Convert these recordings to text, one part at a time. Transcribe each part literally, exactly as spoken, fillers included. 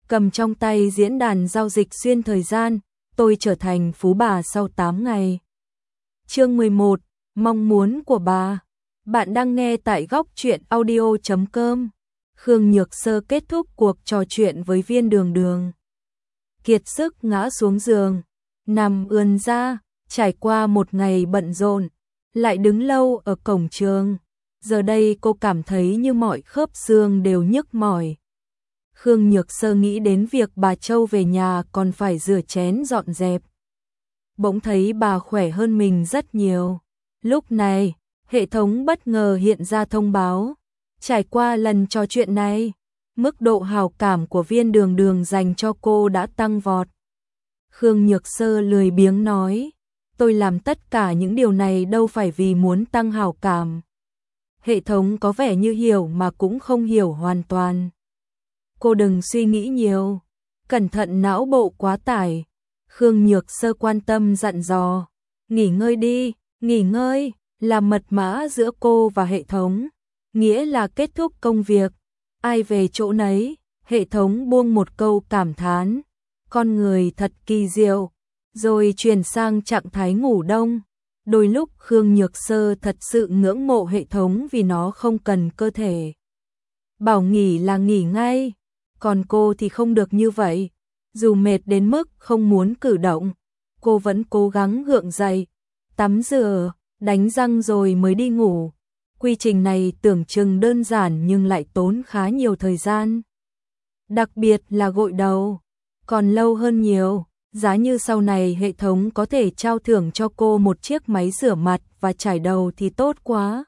cầm trong tay diễn đàn giao dịch xuyên thời gian, tôi trở thành phú bà sau tám ngày. Chương mười một, mong muốn của bà. Bạn đang nghe tại góc truyện audio chấm com. Khương Nhược Sơ kết thúc cuộc trò chuyện với Viên Đường Đường. Kiệt sức ngã xuống giường, nằm ườn ra, trải qua một ngày bận rộn, lại đứng lâu ở cổng trường. Giờ đây cô cảm thấy như mọi khớp xương đều nhức mỏi. Khương Nhược Sơ nghĩ đến việc bà Châu về nhà còn phải rửa chén dọn dẹp. Bỗng thấy bà khỏe hơn mình rất nhiều. Lúc này, hệ thống bất ngờ hiện ra thông báo. Trải qua lần trò chuyện này, mức độ hảo cảm của Viên Đường Đường dành cho cô đã tăng vọt. Khương Nhược Sơ lười biếng nói, tôi làm tất cả những điều này đâu phải vì muốn tăng hảo cảm. Hệ thống có vẻ như hiểu mà cũng không hiểu hoàn toàn. Cô đừng suy nghĩ nhiều, cẩn thận não bộ quá tải. Khương Nhược Sơ quan tâm dặn dò, nghỉ ngơi đi, nghỉ ngơi, là mật mã giữa cô và hệ thống, nghĩa là kết thúc công việc, ai về chỗ nấy. Hệ thống buông một câu cảm thán, con người thật kỳ diệu, rồi chuyển sang trạng thái ngủ đông. Đôi lúc Khương Nhược Sơ thật sự ngưỡng mộ hệ thống vì nó không cần cơ thể. Bảo nghỉ là nghỉ ngay, còn cô thì không được như vậy. Dù mệt đến mức không muốn cử động, cô vẫn cố gắng gượng dậy, tắm rửa, đánh răng rồi mới đi ngủ. Quy trình này tưởng chừng đơn giản nhưng lại tốn khá nhiều thời gian. Đặc biệt là gội đầu, còn lâu hơn nhiều. Giá như sau này hệ thống có thể trao thưởng cho cô một chiếc máy rửa mặt và chải đầu thì tốt quá.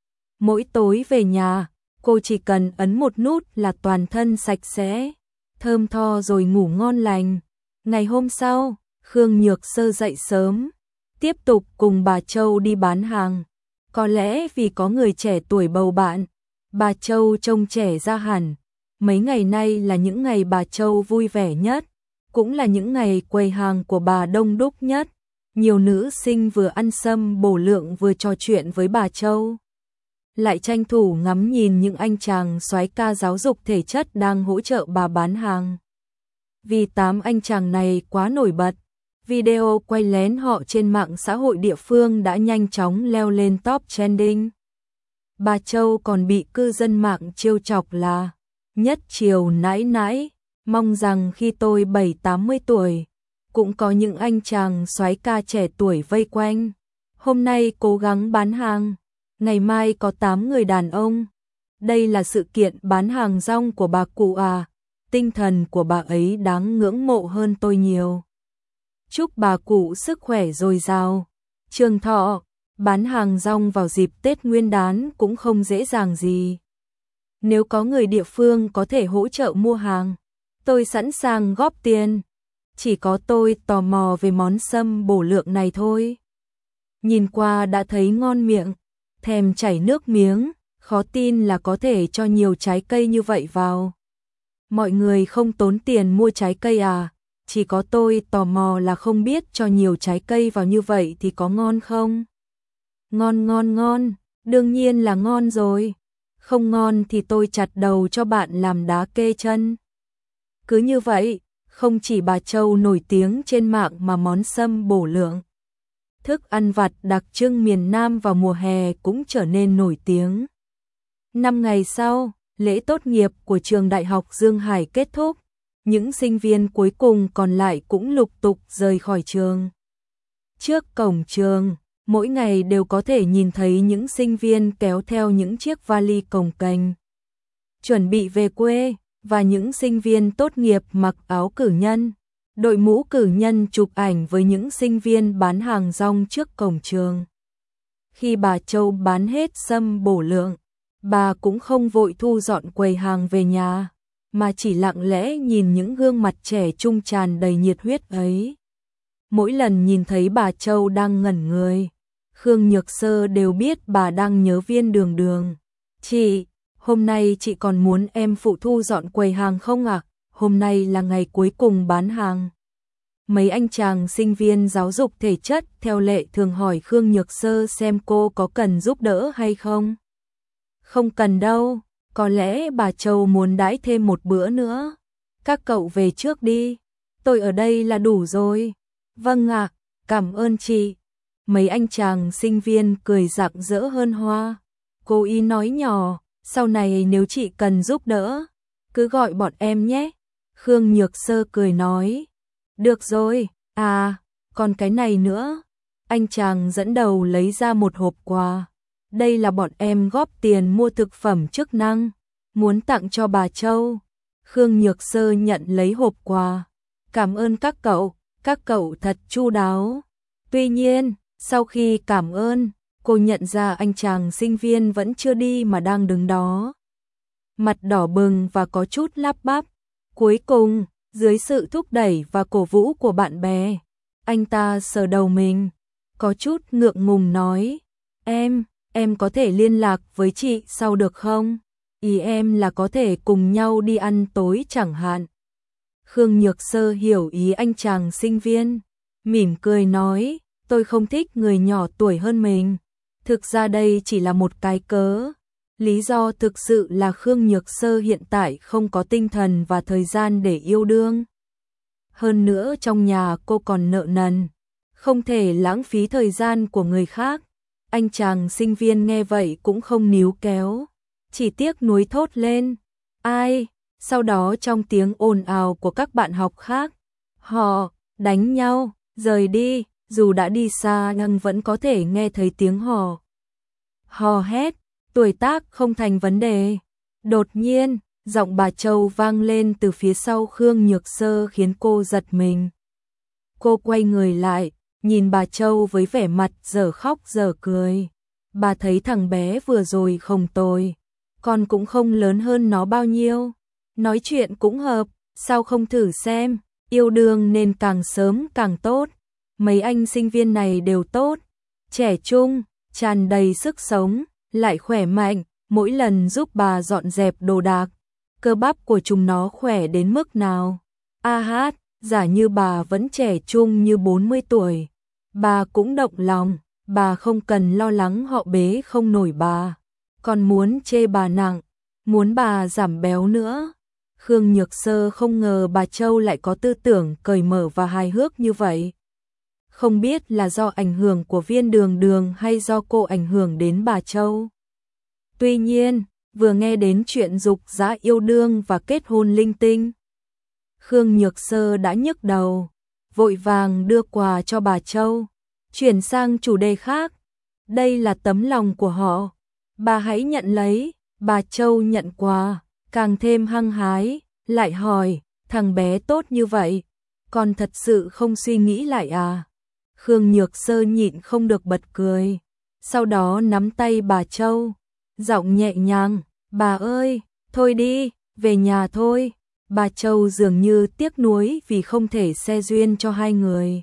Mỗi tối về nhà, cô chỉ cần ấn một nút là toàn thân sạch sẽ, thơm tho rồi ngủ ngon lành. Ngày hôm sau, Khương Nhược Sơ dậy sớm, tiếp tục cùng bà Châu đi bán hàng. Có lẽ vì có người trẻ tuổi bầu bạn, bà Châu trông trẻ ra hẳn. Mấy ngày nay là những ngày bà Châu vui vẻ nhất, cũng là những ngày quầy hàng của bà đông đúc nhất. Nhiều nữ sinh vừa ăn sâm bổ lượng vừa trò chuyện với bà Châu, lại tranh thủ ngắm nhìn những anh chàng soái ca giáo dục thể chất đang hỗ trợ bà bán hàng. Vì tám anh chàng này quá nổi bật, video quay lén họ trên mạng xã hội địa phương đã nhanh chóng leo lên top trending. Bà Châu còn bị cư dân mạng trêu chọc là nhất triều nãi nãi, mong rằng khi tôi bảy tám mươi tuổi, cũng có những anh chàng soái ca trẻ tuổi vây quanh. Hôm nay cố gắng bán hàng, ngày mai có tám người đàn ông. Đây là sự kiện bán hàng rong của bà cụ à, tinh thần của bà ấy đáng ngưỡng mộ hơn tôi nhiều. Chúc bà cụ sức khỏe dồi dào, trường thọ. Bán hàng rong vào dịp Tết Nguyên đán cũng không dễ dàng gì. Nếu có người địa phương có thể hỗ trợ mua hàng, tôi sẵn sàng góp tiền. Chỉ có tôi tò mò về món sâm bổ lượng này thôi. Nhìn qua đã thấy ngon miệng, thèm chảy nước miếng, khó tin là có thể cho nhiều trái cây như vậy vào. Mọi người không tốn tiền mua trái cây à? Chỉ có tôi tò mò là không biết cho nhiều trái cây vào như vậy thì có ngon không? Ngon ngon ngon, đương nhiên là ngon rồi. Không ngon thì tôi chặt đầu cho bạn làm đá kê chân. Cứ như vậy, không chỉ bà Châu nổi tiếng trên mạng mà món sâm bổ lượng, thức ăn vặt đặc trưng miền Nam vào mùa hè cũng trở nên nổi tiếng. Năm ngày sau, lễ tốt nghiệp của trường Đại học Dương Hải kết thúc, những sinh viên cuối cùng còn lại cũng lục tục rời khỏi trường. Trước cổng trường, mỗi ngày đều có thể nhìn thấy những sinh viên kéo theo những chiếc vali cồng kềnh, chuẩn bị về quê, và những sinh viên tốt nghiệp mặc áo cử nhân, đội mũ cử nhân chụp ảnh với những sinh viên bán hàng rong trước cổng trường. Khi bà Châu bán hết sâm bổ lượng, bà cũng không vội thu dọn quầy hàng về nhà, mà chỉ lặng lẽ nhìn những gương mặt trẻ trung tràn đầy nhiệt huyết ấy. Mỗi lần nhìn thấy bà Châu đang ngẩn người, Khương Nhược Sơ đều biết bà đang nhớ Viên Đường Đường. Chị, hôm nay chị còn muốn em phụ thu dọn quầy hàng không ạ? Hôm nay là ngày cuối cùng bán hàng. Mấy anh chàng sinh viên giáo dục thể chất theo lệ thường hỏi Khương Nhược Sơ xem cô có cần giúp đỡ hay không. Không cần đâu, có lẽ bà Châu muốn đãi thêm một bữa nữa. các cậu về trước đi, tôi ở đây là đủ rồi. Vâng ạ, cảm ơn chị. Mấy anh chàng sinh viên cười rạng rỡ hơn hoa. Cô ý nói nhỏ, sau này nếu chị cần giúp đỡ, cứ gọi bọn em nhé. Khương Nhược Sơ cười nói, được rồi, à, còn cái này nữa. Anh chàng dẫn đầu lấy ra một hộp quà. Đây là bọn em góp tiền mua thực phẩm chức năng, muốn tặng cho bà Châu. Khương Nhược Sơ nhận lấy hộp quà. Cảm ơn các cậu, các cậu thật chu đáo. Tuy nhiên, sau khi cảm ơn, cô nhận ra anh chàng sinh viên vẫn chưa đi mà đang đứng đó. Mặt đỏ bừng và có chút lắp bắp. Cuối cùng, dưới sự thúc đẩy và cổ vũ của bạn bè, anh ta sờ đầu mình, có chút ngượng ngùng nói, em, em có thể liên lạc với chị sau được không? Ý em là có thể cùng nhau đi ăn tối chẳng hạn. Khương Nhược Sơ hiểu ý anh chàng sinh viên, mỉm cười nói, tôi không thích người nhỏ tuổi hơn mình. Thực ra đây chỉ là một cái cớ. Lý do thực sự là Khương Nhược Sơ hiện tại không có tinh thần và thời gian để yêu đương. Hơn nữa trong nhà cô còn nợ nần, không thể lãng phí thời gian của người khác. Anh chàng sinh viên nghe vậy cũng không níu kéo, chỉ tiếc nuối thốt lên, ai? Sau đó trong tiếng ồn ào của các bạn học khác, họ đánh nhau, rời đi, dù đã đi xa nhưng vẫn có thể nghe thấy tiếng hò. Hò hét, tuổi tác không thành vấn đề. Đột nhiên, giọng bà Châu vang lên từ phía sau Khương Nhược Sơ khiến cô giật mình. Cô quay người lại, nhìn bà Châu với vẻ mặt dở khóc dở cười. Bà thấy thằng bé vừa rồi không tồi, con cũng không lớn hơn nó bao nhiêu. Nói chuyện cũng hợp, sao không thử xem, yêu đương nên càng sớm càng tốt. Mấy anh sinh viên này đều tốt, trẻ trung, tràn đầy sức sống, lại khỏe mạnh, mỗi lần giúp bà dọn dẹp đồ đạc. Cơ bắp của chúng nó khỏe đến mức nào? A hát, giả như bà vẫn trẻ trung như bốn mươi tuổi. Bà cũng động lòng, bà không cần lo lắng họ bế không nổi bà. Còn muốn chê bà nặng, muốn bà giảm béo nữa. Khương Nhược Sơ không ngờ bà Châu lại có tư tưởng cởi mở và hài hước như vậy. Không biết là do ảnh hưởng của Viên Đường Đường hay do cô ảnh hưởng đến bà Châu. Tuy nhiên, vừa nghe đến chuyện dục dã yêu đương và kết hôn linh tinh, Khương Nhược Sơ đã nhức đầu, vội vàng đưa quà cho bà Châu, chuyển sang chủ đề khác. Đây là tấm lòng của họ, bà hãy nhận lấy. Bà Châu nhận quà, càng thêm hăng hái, lại hỏi, thằng bé tốt như vậy, con thật sự không suy nghĩ lại à? Khương Nhược Sơ nhịn không được bật cười, sau đó nắm tay bà Châu, giọng nhẹ nhàng, bà ơi, thôi đi, về nhà thôi. Bà Châu dường như tiếc nuối vì không thể xe duyên cho hai người.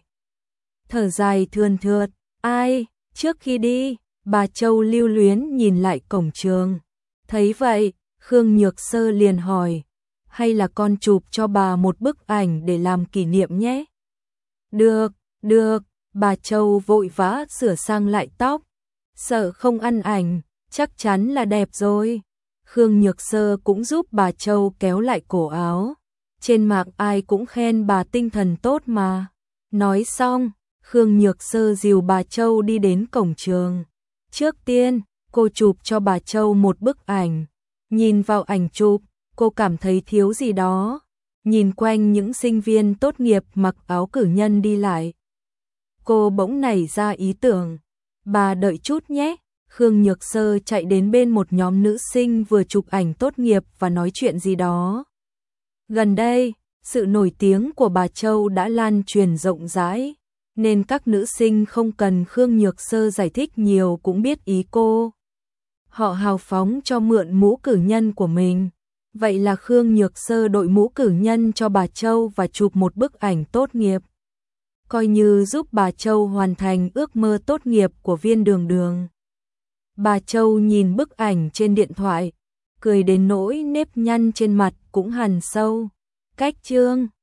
Thở dài thườn thượt, ai, trước khi đi, bà Châu lưu luyến nhìn lại cổng trường. Thấy vậy, Khương Nhược Sơ liền hỏi, hay là con chụp cho bà một bức ảnh để làm kỷ niệm nhé? Được, được, bà Châu vội vã sửa sang lại tóc, sợ không ăn ảnh, chắc chắn là đẹp rồi. Khương Nhược Sơ cũng giúp bà Châu kéo lại cổ áo. Trên mạng ai cũng khen bà tinh thần tốt mà. Nói xong, Khương Nhược Sơ dìu bà Châu đi đến cổng trường. Trước tiên, cô chụp cho bà Châu một bức ảnh. Nhìn vào ảnh chụp, cô cảm thấy thiếu gì đó. Nhìn quanh những sinh viên tốt nghiệp mặc áo cử nhân đi lại, cô bỗng nảy ra ý tưởng. Bà đợi chút nhé. Khương Nhược Sơ chạy đến bên một nhóm nữ sinh vừa chụp ảnh tốt nghiệp và nói chuyện gì đó. Gần đây, sự nổi tiếng của bà Châu đã lan truyền rộng rãi, nên các nữ sinh không cần Khương Nhược Sơ giải thích nhiều cũng biết ý cô. Họ hào phóng cho mượn mũ cử nhân của mình. Vậy là Khương Nhược Sơ đội mũ cử nhân cho bà Châu và chụp một bức ảnh tốt nghiệp. Coi như giúp bà Châu hoàn thành ước mơ tốt nghiệp của Viên Đường Đường. Bà Châu nhìn bức ảnh trên điện thoại, cười đến nỗi nếp nhăn trên mặt cũng hằn sâu. Cách chương